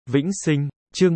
Vĩnh Sinh, chương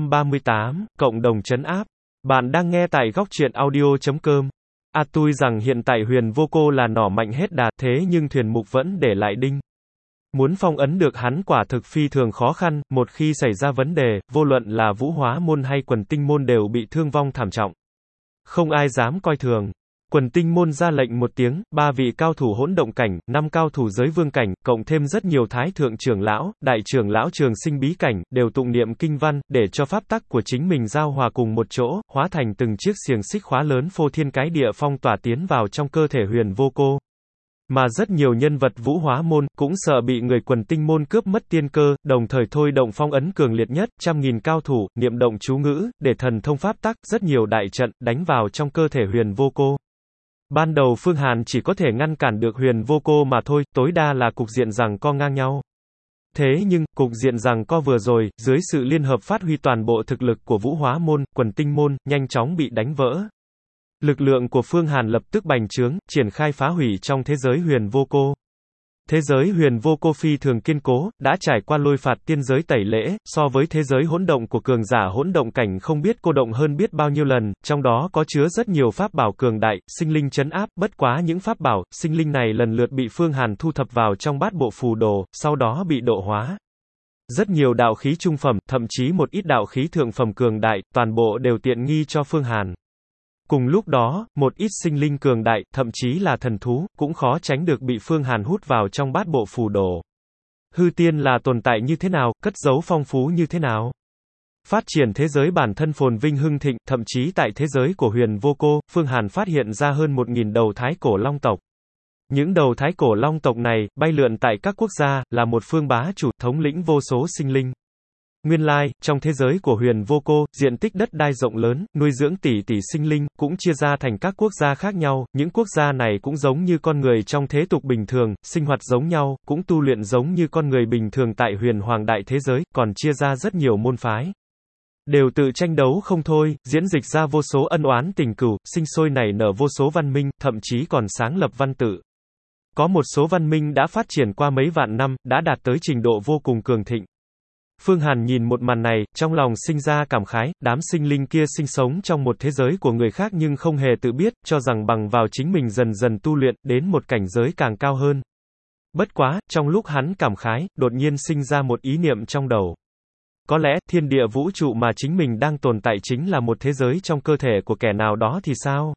738, Cộng đồng trấn áp. Bạn đang nghe tại góc truyện audio.com. Tuy rằng hiện tại Huyền Vô Cô là nỏ mạnh hết đà, thế nhưng thuyền mục vẫn để lại đinh. Muốn phong ấn được hắn quả thực phi thường khó khăn, một khi xảy ra vấn đề, vô luận là Vũ Hóa môn hay Quần Tinh môn đều bị thương vong thảm trọng. Không ai dám coi thường. Quần Tinh môn ra lệnh một tiếng, 3 vị cao thủ hỗn động cảnh, 5 cao thủ giới vương cảnh, cộng thêm rất nhiều thái thượng trưởng lão, đại trưởng lão trường sinh bí cảnh, đều tụng niệm kinh văn, để cho pháp tắc của chính mình giao hòa cùng một chỗ, hóa thành từng chiếc xiềng xích khóa lớn phô thiên cái địa phong tỏa tiến vào trong cơ thể Huyền Vô Cô. Mà rất nhiều nhân vật Vũ Hóa môn, cũng sợ bị người Quần Tinh môn cướp mất tiên cơ, đồng thời thôi động phong ấn cường liệt nhất, trăm nghìn cao thủ, niệm động chú ngữ, để thần thông pháp tắc, rất nhiều đại trận, đánh vào trong cơ thể Huyền Vô Cô. Ban đầu Phương Hàn chỉ có thể ngăn cản được Huyền Vô Cô mà thôi, tối đa là cục diện giằng co ngang nhau. Thế nhưng, cục diện giằng co vừa rồi, dưới sự liên hợp phát huy toàn bộ thực lực của Vũ Hóa môn, Quần Tinh môn, nhanh chóng bị đánh vỡ. Lực lượng của Phương Hàn lập tức bành trướng, triển khai phá hủy trong thế giới Huyền Vô Cô. Thế giới Huyền Vô Cô phi thường kiên cố, đã trải qua lôi phạt tiên giới tẩy lễ, so với thế giới hỗn động của cường giả hỗn động cảnh không biết cô động hơn biết bao nhiêu lần, trong đó có chứa rất nhiều pháp bảo cường đại, sinh linh trấn áp, bất quá những pháp bảo, sinh linh này lần lượt bị Phương Hàn thu thập vào trong bát bộ phù đồ, sau đó bị độ hóa. Rất nhiều đạo khí trung phẩm, thậm chí một ít đạo khí thượng phẩm cường đại, toàn bộ đều tiện nghi cho Phương Hàn. Cùng lúc đó, một ít sinh linh cường đại, thậm chí là thần thú, cũng khó tránh được bị Phương Hàn hút vào trong bát bộ phù đồ. Hư tiên là tồn tại như thế nào, cất giấu phong phú như thế nào? Phát triển thế giới bản thân phồn vinh hưng thịnh, thậm chí tại thế giới của Huyền Vô Cô, Phương Hàn phát hiện ra hơn 1.000 đầu thái cổ long tộc. Những đầu thái cổ long tộc này, bay lượn tại các quốc gia, là một phương bá chủ, thống lĩnh vô số sinh linh. Nguyên lai, trong thế giới của Huyền Vô Cô, diện tích đất đai rộng lớn, nuôi dưỡng tỷ tỷ sinh linh, cũng chia ra thành các quốc gia khác nhau, những quốc gia này cũng giống như con người trong thế tục bình thường, sinh hoạt giống nhau, cũng tu luyện giống như con người bình thường tại Huyền Hoàng đại thế giới, còn chia ra rất nhiều môn phái. Đều tự tranh đấu không thôi, diễn dịch ra vô số ân oán tình cửu, sinh sôi nảy nở vô số văn minh, thậm chí còn sáng lập văn tự. Có một số văn minh đã phát triển qua mấy vạn năm, đã đạt tới trình độ vô cùng cường thịnh. Phương Hàn nhìn một màn này, trong lòng sinh ra cảm khái, đám sinh linh kia sinh sống trong một thế giới của người khác nhưng không hề tự biết, cho rằng bằng vào chính mình dần dần tu luyện, đến một cảnh giới càng cao hơn. Bất quá, trong lúc hắn cảm khái, đột nhiên sinh ra một ý niệm trong đầu. Có lẽ, thiên địa vũ trụ mà chính mình đang tồn tại chính là một thế giới trong cơ thể của kẻ nào đó thì sao?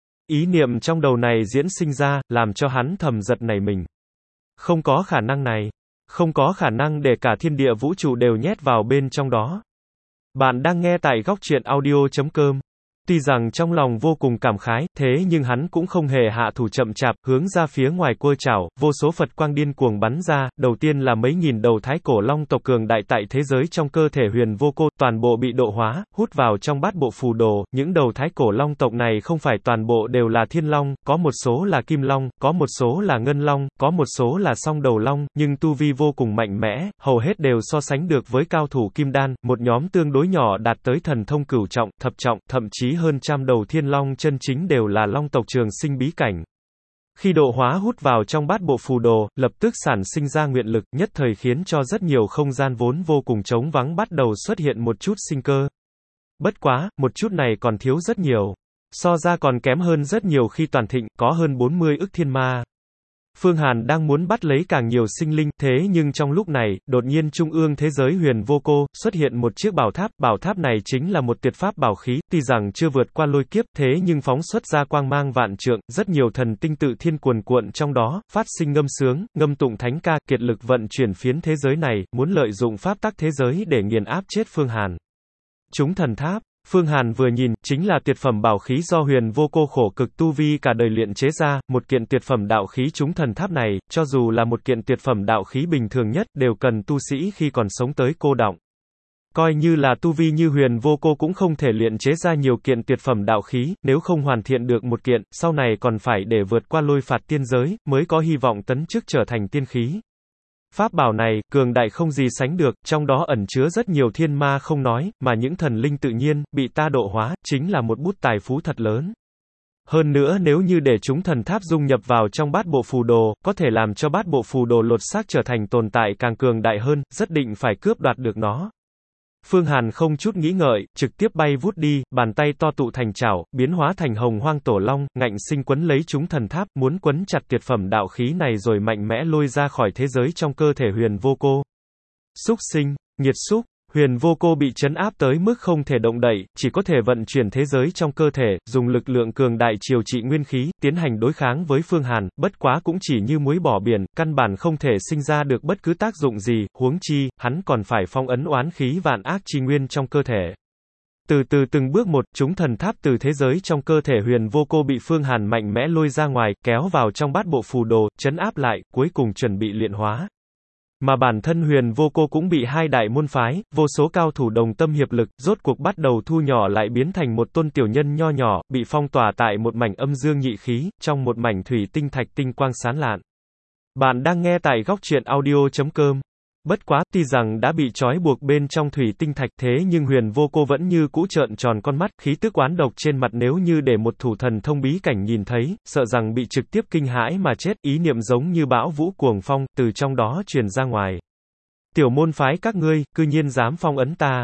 Ý niệm trong đầu này diễn sinh ra, làm cho hắn thầm giật nảy mình. Không có khả năng này. Không có khả năng để cả thiên địa vũ trụ đều nhét vào bên trong đó. Bạn đang nghe tại góc truyện audio.com. Tuy rằng trong lòng vô cùng cảm khái, thế nhưng hắn cũng không hề hạ thủ chậm chạp, hướng ra phía ngoài cua chảo, vô số Phật quang điên cuồng bắn ra, đầu tiên là mấy nghìn đầu thái cổ long tộc cường đại tại thế giới trong cơ thể Huyền Vô Cô, toàn bộ bị độ hóa, hút vào trong bát bộ phù đồ, những đầu thái cổ long tộc này không phải toàn bộ đều là thiên long, có một số là kim long, có một số là ngân long, có một số là song đầu long, nhưng tu vi vô cùng mạnh mẽ, hầu hết đều so sánh được với cao thủ kim đan, một nhóm tương đối nhỏ đạt tới thần thông cửu trọng, thập trọng, thậm chí hơn trăm đầu thiên long chân chính đều là long tộc trường sinh bí cảnh. Khi độ hóa hút vào trong bát bộ phù đồ, lập tức sản sinh ra nguyện lực, nhất thời khiến cho rất nhiều không gian vốn vô cùng trống vắng bắt đầu xuất hiện một chút sinh cơ. Bất quá, một chút này còn thiếu rất nhiều. So ra còn kém hơn rất nhiều khi toàn thịnh, có hơn 40 ức thiên ma. Phương Hàn đang muốn bắt lấy càng nhiều sinh linh, thế nhưng trong lúc này, đột nhiên trung ương thế giới Huyền Vô Cô, xuất hiện một chiếc bảo tháp này chính là một tuyệt pháp bảo khí, tuy rằng chưa vượt qua lôi kiếp, thế nhưng phóng xuất ra quang mang vạn trượng, rất nhiều thần tinh tự thiên cuồn cuộn trong đó, phát sinh ngâm sướng, ngâm tụng thánh ca, kiệt lực vận chuyển phiến thế giới này, muốn lợi dụng pháp tắc thế giới để nghiền áp chết Phương Hàn. Chúng thần tháp. Phương Hàn vừa nhìn, chính là tuyệt phẩm bảo khí do Huyền Vô Cô khổ cực tu vi cả đời luyện chế ra, một kiện tuyệt phẩm đạo khí chúng thần tháp này, cho dù là một kiện tuyệt phẩm đạo khí bình thường nhất, đều cần tu sĩ khi còn sống tới cô đọng. Coi như là tu vi như Huyền Vô Cô cũng không thể luyện chế ra nhiều kiện tuyệt phẩm đạo khí, nếu không hoàn thiện được một kiện, sau này còn phải để vượt qua lôi phạt tiên giới, mới có hy vọng tấn chức trở thành tiên khí. Pháp bảo này, cường đại không gì sánh được, trong đó ẩn chứa rất nhiều thiên ma không nói, mà những thần linh tự nhiên, bị ta độ hóa, chính là một bút tài phú thật lớn. Hơn nữa nếu như để chúng thần tháp dung nhập vào trong bát bộ phù đồ, có thể làm cho bát bộ phù đồ lột xác trở thành tồn tại càng cường đại hơn, rất định phải cướp đoạt được nó. Phương Hàn không chút nghĩ ngợi, trực tiếp bay vút đi, bàn tay to tụ thành chảo, biến hóa thành hồng hoang tổ long, ngạnh sinh quấn lấy chúng thần tháp, muốn quấn chặt tuyệt phẩm đạo khí này rồi mạnh mẽ lôi ra khỏi thế giới trong cơ thể Huyền Vô Cô. Xúc sinh, nghiệt xúc. Huyền Vô Cô bị trấn áp tới mức không thể động đậy, chỉ có thể vận chuyển thế giới trong cơ thể, dùng lực lượng cường đại chiều trị nguyên khí, tiến hành đối kháng với Phương Hàn, bất quá cũng chỉ như muối bỏ biển, căn bản không thể sinh ra được bất cứ tác dụng gì, huống chi, hắn còn phải phong ấn oán khí vạn ác chi nguyên trong cơ thể. Từ từ từng bước một, chúng thần tháp từ thế giới trong cơ thể Huyền Vô Cô bị Phương Hàn mạnh mẽ lôi ra ngoài, kéo vào trong bát bộ phù đồ, trấn áp lại, cuối cùng chuẩn bị luyện hóa. Mà bản thân Huyền Vô Cô cũng bị hai đại môn phái, vô số cao thủ đồng tâm hiệp lực, rốt cuộc bắt đầu thu nhỏ lại biến thành một tôn tiểu nhân nho nhỏ, bị phong tỏa tại một mảnh âm dương nhị khí, trong một mảnh thủy tinh thạch tinh quang sáng lạn. Bạn đang nghe tại góc truyện audio.com. Bất quá, tuy rằng đã bị trói buộc bên trong thủy tinh thạch thế nhưng Huyền Vô Cô vẫn như cũ trợn tròn con mắt, khí tức oán độc trên mặt nếu như để một thủ thần thông bí cảnh nhìn thấy, sợ rằng bị trực tiếp kinh hãi mà chết, ý niệm giống như bão vũ cuồng phong, từ trong đó truyền ra ngoài. Tiểu môn phái các ngươi, cư nhiên dám phong ấn ta.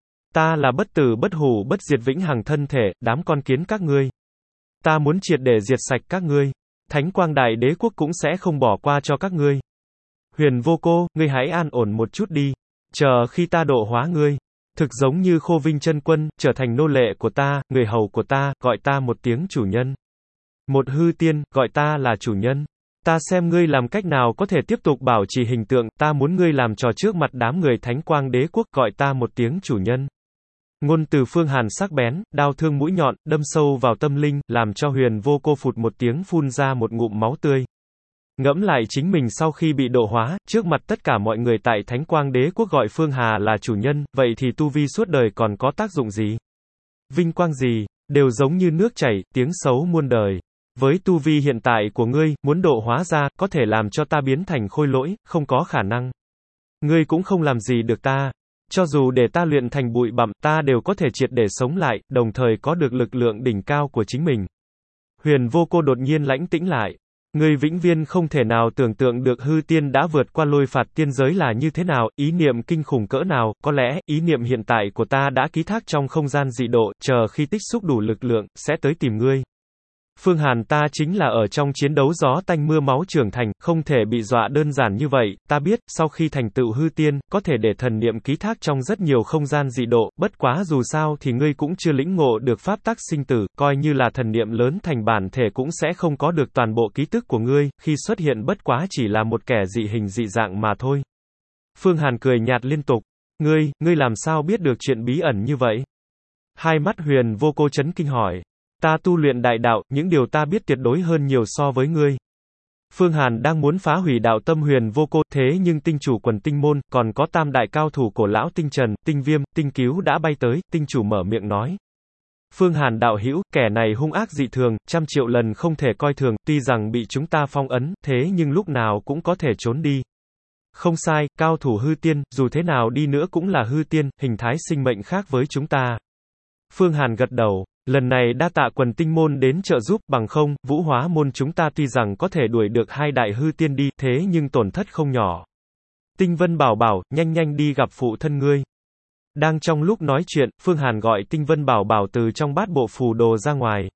Ta là bất tử bất hủ bất diệt vĩnh hằng thân thể, đám con kiến các ngươi. Ta muốn triệt để diệt sạch các ngươi. Thánh Quang Đại Đế Quốc cũng sẽ không bỏ qua cho các ngươi. Huyền Vô Cô, ngươi hãy an ổn một chút đi. Chờ khi ta độ hóa ngươi. Thực giống như Khô Vinh Chân Quân, trở thành nô lệ của ta, người hầu của ta, gọi ta một tiếng chủ nhân. Một hư tiên, gọi ta là chủ nhân. Ta xem ngươi làm cách nào có thể tiếp tục bảo trì hình tượng, ta muốn ngươi làm trò trước mặt đám người Thánh Quang Đế Quốc, gọi ta một tiếng chủ nhân. Ngôn từ Phương Hàn sắc bén, đao thương mũi nhọn, đâm sâu vào tâm linh, làm cho Huyền Vô Cô phụt một tiếng phun ra một ngụm máu tươi. Ngẫm lại chính mình sau khi bị độ hóa, trước mặt tất cả mọi người tại Thánh Quang Đế Quốc gọi Phương Hà là chủ nhân, vậy thì tu vi suốt đời còn có tác dụng gì? Vinh quang gì? Đều giống như nước chảy, tiếng xấu muôn đời. Với tu vi hiện tại của ngươi, muốn độ hóa ra, có thể làm cho ta biến thành khôi lỗi, không có khả năng. Ngươi cũng không làm gì được ta. Cho dù để ta luyện thành bụi bặm, ta đều có thể triệt để sống lại, đồng thời có được lực lượng đỉnh cao của chính mình. Huyền Vô Cô đột nhiên lãnh tĩnh lại. Ngươi vĩnh viễn không thể nào tưởng tượng được hư tiên đã vượt qua lôi phạt tiên giới là như thế nào, ý niệm kinh khủng cỡ nào, có lẽ, ý niệm hiện tại của ta đã ký thác trong không gian dị độ, chờ khi tích xúc đủ lực lượng, sẽ tới tìm ngươi. Phương Hàn ta chính là ở trong chiến đấu gió tanh mưa máu trưởng thành, không thể bị dọa đơn giản như vậy, ta biết, sau khi thành tựu hư tiên, có thể để thần niệm ký thác trong rất nhiều không gian dị độ, bất quá dù sao thì ngươi cũng chưa lĩnh ngộ được pháp tắc sinh tử, coi như là thần niệm lớn thành bản thể cũng sẽ không có được toàn bộ ký tức của ngươi, khi xuất hiện bất quá chỉ là một kẻ dị hình dị dạng mà thôi. Phương Hàn cười nhạt liên tục, ngươi làm sao biết được chuyện bí ẩn như vậy? Hai mắt Huyền Vô Cô chấn kinh hỏi. Ta tu luyện đại đạo, những điều ta biết tuyệt đối hơn nhiều so với ngươi. Phương Hàn đang muốn phá hủy đạo tâm Huyền Vô Cô, thế nhưng tinh chủ quần tinh môn, còn có tam đại cao thủ cổ lão tinh trần, tinh viêm, tinh cứu đã bay tới, tinh chủ mở miệng nói. Phương Hàn đạo hữu, kẻ này hung ác dị thường, 100 triệu lần không thể coi thường, tuy rằng bị chúng ta phong ấn, thế nhưng lúc nào cũng có thể trốn đi. Không sai, cao thủ hư tiên, dù thế nào đi nữa cũng là hư tiên, hình thái sinh mệnh khác với chúng ta. Phương Hàn gật đầu. Lần này đa tạ quần tinh môn đến trợ giúp, bằng không, vũ hóa môn chúng ta tuy rằng có thể đuổi được hai đại hư tiên đi, thế nhưng tổn thất không nhỏ. Tinh Vân bảo bảo, nhanh đi gặp phụ thân ngươi. Đang trong lúc nói chuyện, Phương Hàn gọi Tinh Vân bảo bảo từ trong bát bộ phù đồ ra ngoài.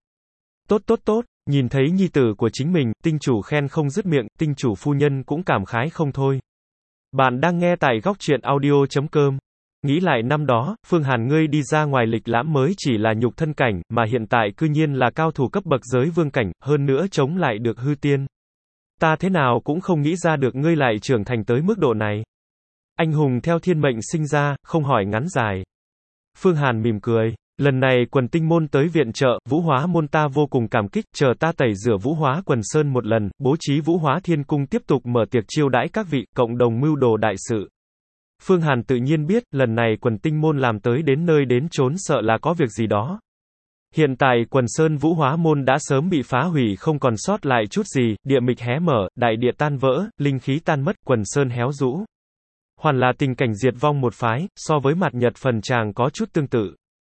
Tốt, nhìn thấy nhi tử của chính mình, tinh chủ khen không dứt miệng, tinh chủ phu nhân cũng cảm khái không thôi. Bạn đang nghe tại góc truyện audio.com. Nghĩ lại năm đó, Phương Hàn ngươi đi ra ngoài lịch lãm mới chỉ là nhục thân cảnh, mà hiện tại cư nhiên là cao thủ cấp bậc giới vương cảnh, hơn nữa chống lại được hư tiên. Ta thế nào cũng không nghĩ ra được ngươi lại trưởng thành tới mức độ này. Anh hùng theo thiên mệnh sinh ra, không hỏi ngắn dài. Phương Hàn mỉm cười. Lần này quần tinh môn tới viện trợ, vũ hóa môn ta vô cùng cảm kích, chờ ta tẩy rửa vũ hóa quần sơn một lần, bố trí vũ hóa thiên cung tiếp tục mở tiệc chiêu đãi các vị, cộng đồng mưu đồ đại sự. Phương Hàn tự nhiên biết, lần này quần tinh môn làm tới đến nơi đến chốn sợ là có việc gì đó. Hiện tại quần sơn vũ hóa môn đã sớm bị phá hủy không còn sót lại chút gì, địa mịch hé mở, đại địa tan vỡ, linh khí tan mất, quần sơn héo rũ. Hoàn là tình cảnh diệt vong một phái, so với mặt nhật phần tràng có chút tương tự.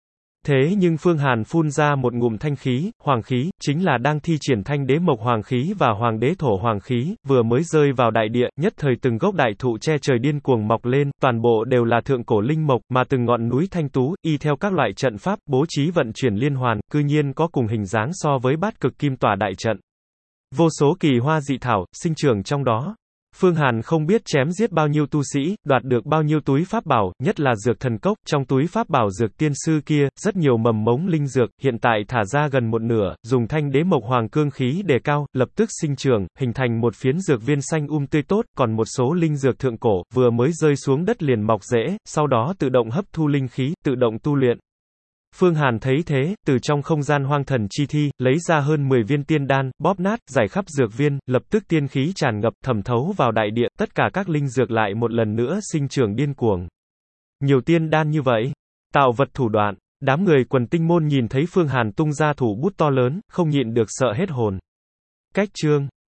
Thế nhưng Phương Hàn phun ra một ngụm thanh khí, hoàng khí, chính là đang thi triển thanh đế mộc hoàng khí và hoàng đế thổ hoàng khí, vừa mới rơi vào đại địa, nhất thời từng gốc đại thụ che trời điên cuồng mọc lên, toàn bộ đều là thượng cổ linh mộc, mà từng ngọn núi thanh tú, y theo các loại trận pháp, bố trí vận chuyển liên hoàn, cư nhiên có cùng hình dáng so với bát cực kim tỏa đại trận. Vô số kỳ hoa dị thảo, sinh trưởng trong đó. Phương Hàn không biết chém giết bao nhiêu tu sĩ, đoạt được bao nhiêu túi pháp bảo, nhất là dược thần cốc, trong túi pháp bảo dược tiên sư kia, rất nhiều mầm mống linh dược, hiện tại thả ra gần một nửa, dùng thanh đế mộc hoàng cương khí đề cao, lập tức sinh trưởng, hình thành một phiến dược viên xanh tươi tốt, còn một số linh dược thượng cổ, vừa mới rơi xuống đất liền mọc rễ, sau đó tự động hấp thu linh khí, tự động tu luyện. Phương Hàn thấy thế, từ trong không gian hoang thần chi thi, lấy ra hơn 10 viên tiên đan, bóp nát, giải khắp dược viên, lập tức tiên khí tràn ngập, thẩm thấu vào đại địa, tất cả các linh dược lại một lần nữa sinh trưởng điên cuồng. Nhiều tiên đan như vậy, tạo vật thủ đoạn, đám người quần tinh môn nhìn thấy Phương Hàn tung ra thủ bút to lớn, không nhịn được sợ hết hồn. Cách chương